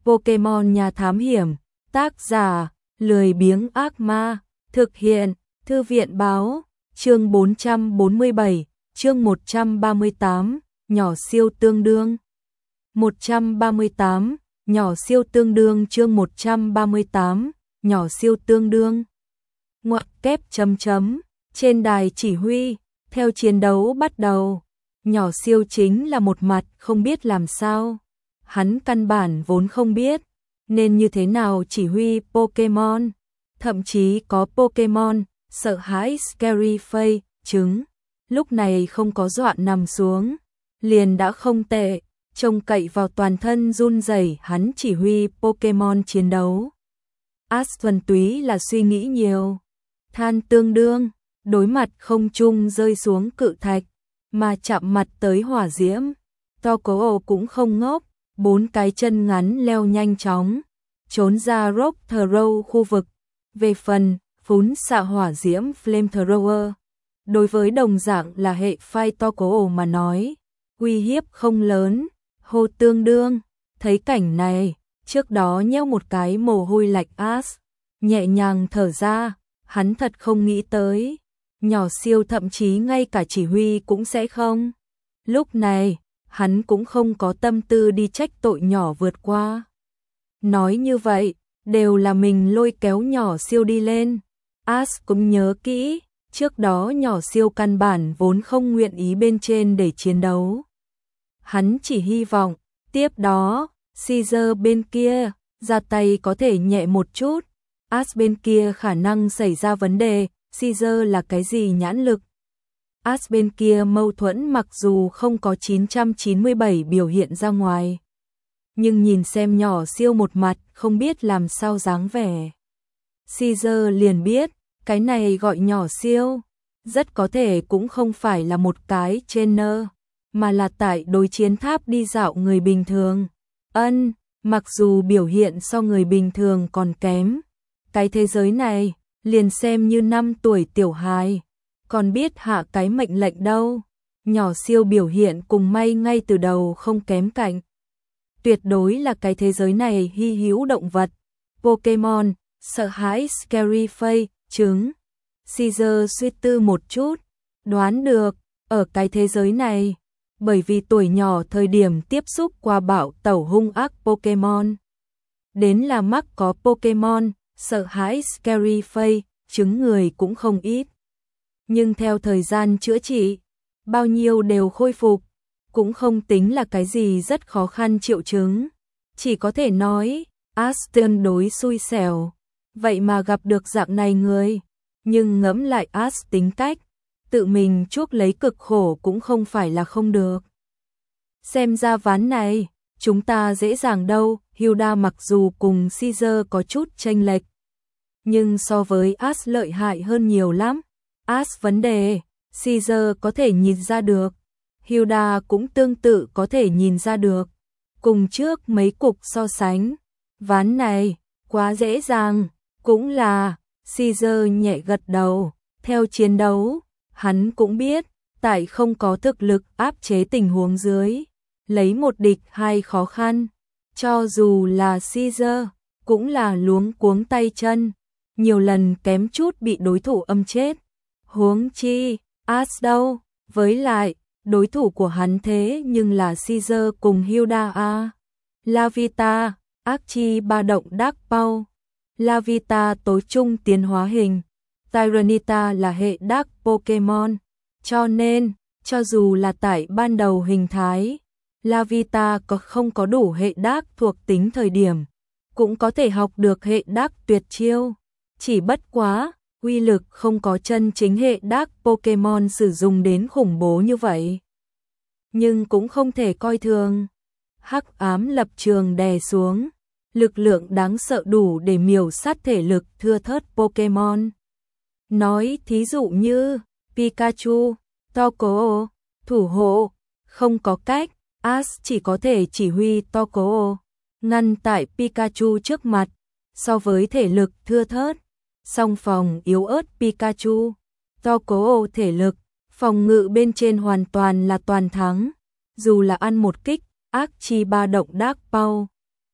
Pokemon nhà thám hiểm, tác giả, lười biếng ác ma, thực hiện, thư viện báo, chương 447, chương 138, nhỏ siêu tương đương. 138, nhỏ siêu tương đương chương 138, nhỏ siêu tương đương. Ngoặc kép chấm chấm, trên đài chỉ huy, theo chiến đấu bắt đầu, nhỏ siêu chính là một mặt không biết làm sao. Hắn căn bản vốn không biết nên như thế nào chỉ huy Pokemon, thậm chí có Pokemon sợ hãi Scary Face trứng, lúc này không có dọa nằm xuống, liền đã không tệ, trông cậy vào toàn thân run rẩy hắn chỉ huy Pokemon chiến đấu. Ash thuần túy là suy nghĩ nhiều, than tương đương, đối mặt không trung rơi xuống cự thạch, mà chạm mặt tới hỏa diễm, Togoko cũng không ngốc, 4 cái chân ngắn leo nhanh chóng, trốn ra Rock Throw khu vực. Về phần phún xạ hỏa diễm Flamethrower, đối với đồng dạng là hệ phai Togoko mà nói, uy hiếp không lớn. Hô tương đương, thấy cảnh này, trước đó nheo một cái mồ hôi lạnh Ash, nhẹ nhàng thở ra, hắn thật không nghĩ tới, nhỏ siêu thậm chí ngay cả chỉ huy cũng sẽ không. Lúc này, hắn cũng không có tâm tư đi trách tội nhỏ vượt qua. Nói như vậy, đều là mình lôi kéo nhỏ siêu đi lên. Ash cũng nhớ kỹ, trước đó nhỏ siêu căn bản vốn không nguyện ý bên trên để chiến đấu. Hắn chỉ hy vọng, tiếp đó, Caesar bên kia, ra tay có thể nhẹ một chút. Ash bên kia khả năng xảy ra vấn đề, Caesar là cái gì nhãn lực. Ash bên kia mâu thuẫn mặc dù không có 997 biểu hiện ra ngoài, nhưng nhìn xem nhỏ siêu một mặt không biết làm sao dáng vẻ. Caesar liền biết, cái này gọi nhỏ siêu, rất có thể cũng không phải là một cái trainer, mà là tại đối chiến tháp đi dạo người bình thường. Mặc dù biểu hiện so người bình thường còn kém, cái thế giới này, liền xem như 5 tuổi tiểu hài, còn biết hạ cái mệnh lệnh đâu. Nhỏ siêu biểu hiện cùng may ngay từ đầu không kém cạnh. Tuyệt đối là cái thế giới này hy hữu động vật. Pokemon, sợ hãi Scary Face, trứng. Caesar suy tư một chút, đoán được, ở cái thế giới này, bởi vì tuổi nhỏ thời điểm tiếp xúc qua bạo tẩu hung ác Pokemon, đến là mắc có Pokemon, sợ hãi Scary Face, trứng người cũng không ít. Nhưng theo thời gian chữa trị, bao nhiêu đều khôi phục, cũng không tính là cái gì rất khó khăn triệu chứng. Chỉ có thể nói, Ash tương đối xui xẻo, vậy mà gặp được dạng này người. Nhưng ngẫm lại Ash tính cách, tự mình chuốc lấy cực khổ cũng không phải là không được. Xem ra ván này, chúng ta dễ dàng đâu. Hilda mặc dù cùng Caesar có chút chênh lệch, nhưng so với Ash lợi hại hơn nhiều lắm. Ash vấn đề, Caesar có thể nhìn ra được, Hilda cũng tương tự có thể nhìn ra được. Cùng trước mấy cục so sánh, ván này, quá dễ dàng, cũng là, Caesar nhẹ gật đầu, theo chiến đấu, hắn cũng biết, tại không có thực lực áp chế tình huống dưới, lấy một địch hai khó khăn, cho dù là Caesar, cũng là luống cuống tay chân, nhiều lần kém chút bị đối thủ âm chết. Huống chi, Ash đâu, với lại, đối thủ của hắn thế nhưng là Caesar cùng Hilda a. Lavita, Archie ba động Dark Paw, Lavita tối trung tiến hóa hình, Tyranitar là hệ Dark Pokemon, cho nên, cho dù là tại ban đầu hình thái, Lavita không có đủ hệ Dark thuộc tính thời điểm, cũng có thể học được hệ Dark tuyệt chiêu, chỉ bất quá, uy lực không có chân chính hệ Dark Pokemon sử dụng đến khủng bố như vậy. Nhưng cũng không thể coi thường. Hắc ám lập trường đè xuống, lực lượng đáng sợ đủ để miểu sát thể lực thưa thớt Pokemon. Nói thí dụ như Pikachu, Togoko, thủ hộ, không có cách, Ash chỉ có thể chỉ huy Togoko, ngăn tại Pikachu trước mặt, so với thể lực thưa thớt. Song phòng yếu ớt Pikachu, Togoko thể lực, phòng ngự bên trên hoàn toàn là toàn thắng, dù là ăn một kích, Archie ba động Dark Paw.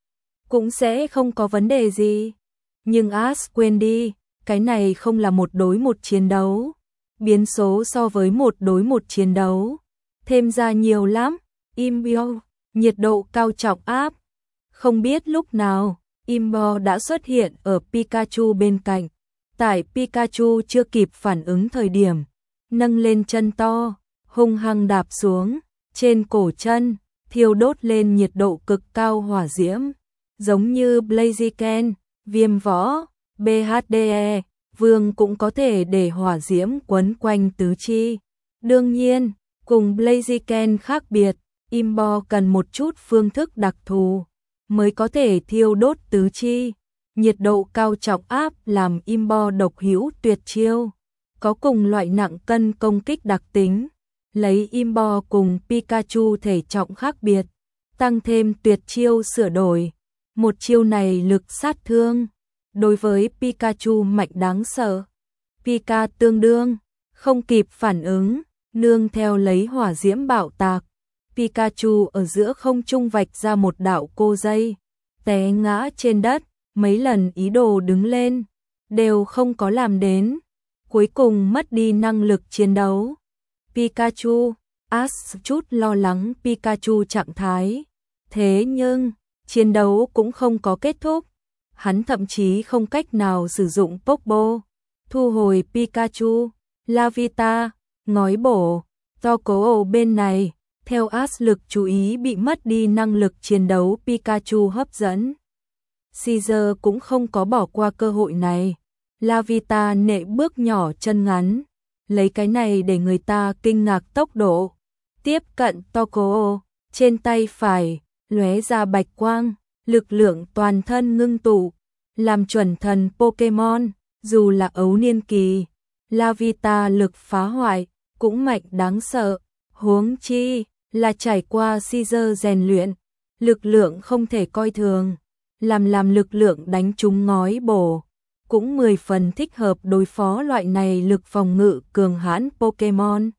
cũng sẽ không có vấn đề gì. Nhưng Ash quên đi, cái này không là một đối một chiến đấu. Biến số so với một đối một chiến đấu thêm ra nhiều lắm. Imbo, nhiệt độ cao trọng áp. Không biết lúc nào, Imbo đã xuất hiện ở Pikachu bên cạnh. Tại Pikachu chưa kịp phản ứng thời điểm, nâng lên chân to, hung hăng đạp xuống, trên cổ chân, thiêu đốt lên nhiệt độ cực cao hỏa diễm. Giống như Blaziken, Viêm Võ, BHDE, Vương cũng có thể để hỏa diễm quấn quanh tứ chi. Đương nhiên, cùng Blaziken khác biệt, Imbo cần một chút phương thức đặc thù mới có thể thiêu đốt tứ chi. Nhiệt độ cao trọng áp làm Imbo độc hữu tuyệt chiêu, có cùng loại nặng cân công kích đặc tính. Lấy Imbo cùng Pikachu thể trọng khác biệt, tăng thêm tuyệt chiêu sửa đổi. Một chiêu này lực sát thương đối với Pikachu mạnh đáng sợ. Pika tương đương, không kịp phản ứng, nương theo lấy hỏa diễm bạo tạc. Pikachu ở giữa không trung vạch ra một đạo cô dây, té ngã trên đất, mấy lần ý đồ đứng lên, đều không có làm đến, cuối cùng mất đi năng lực chiến đấu. Pikachu, Ash chút lo lắng Pikachu trạng thái, thế nhưng, chiến đấu cũng không có kết thúc, hắn thậm chí không cách nào sử dụng Pokeball, thu hồi Pikachu, Lavita, ngói bổ, to cố bên này. Theo Ash lực chú ý bị mất đi năng lực chiến đấu Pikachu hấp dẫn. Caesar cũng không có bỏ qua cơ hội này. Lavita nệ bước nhỏ chân ngắn, lấy cái này để người ta kinh ngạc tốc độ. Tiếp cận Toko, trên tay phải, lóe ra bạch quang, lực lượng toàn thân ngưng tụ, làm chuẩn thần Pokemon, dù là ấu niên kỳ. Lavita lực phá hoại, cũng mạnh đáng sợ, huống chi là trải qua Caesar rèn luyện, lực lượng không thể coi thường, làm lực lượng đánh trúng ngói bổ, cũng 10 phần thích hợp đối phó loại này lực phòng ngự cường hãn Pokemon.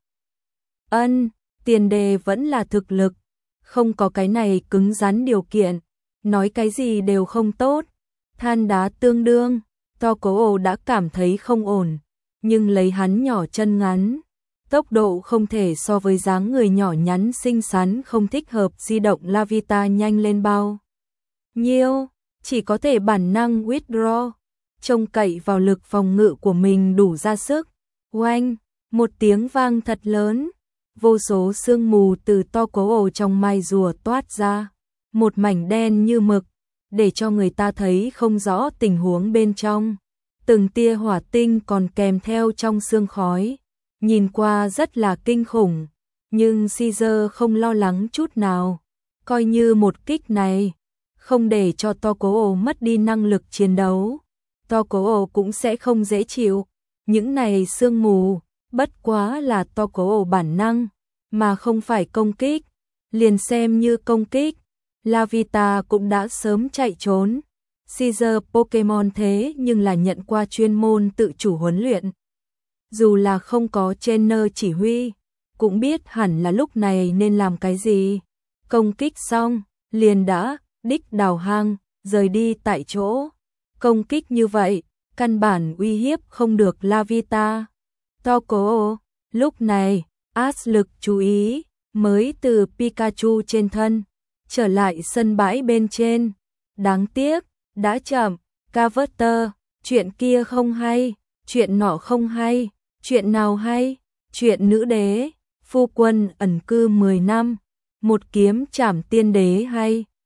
Tiền đề vẫn là thực lực, không có cái này cứng rắn điều kiện, nói cái gì đều không tốt. Than đá tương đương, Toko đã cảm thấy không ổn, nhưng lấy hắn nhỏ chân ngắn, tốc độ không thể so với dáng người nhỏ nhắn xinh xắn không thích hợp di động Lavita nhanh lên bao nhiêu, chỉ có thể bản năng withdraw, trông cậy vào lực phòng ngự của mình đủ ra sức. Oanh, một tiếng vang thật lớn, vô số sương mù từ to cố ổ trong mai rùa toát ra, một mảnh đen như mực, để cho người ta thấy không rõ tình huống bên trong. Từng tia hỏa tinh còn kèm theo trong sương khói, nhìn qua rất là kinh khủng, nhưng Caesar không lo lắng chút nào, coi như một kích này không để cho Toko mất đi năng lực chiến đấu, Toko cũng sẽ không dễ chịu. Những này sương mù, bất quá là Toko bản năng, mà không phải công kích, liền xem như công kích, Lavita cũng đã sớm chạy trốn. Caesar Pokemon thế nhưng là nhận qua chuyên môn tự chủ huấn luyện. Dù là không có trainer chỉ huy, cũng biết hẳn là lúc này nên làm cái gì. Công kích xong, liền đã đích đào hang, rời đi tại chỗ. Công kích như vậy, căn bản uy hiếp không được Lavita. Toko, lúc này, Ash lực chú ý, mới từ Pikachu trên thân, trở lại sân bãi bên trên. Đáng tiếc, đã chậm, Carver, chuyện kia không hay, chuyện nọ không hay, chuyện nào hay, chuyện nữ đế, phu quân ẩn cư 10 năm, một kiếm trảm tiên đế hay.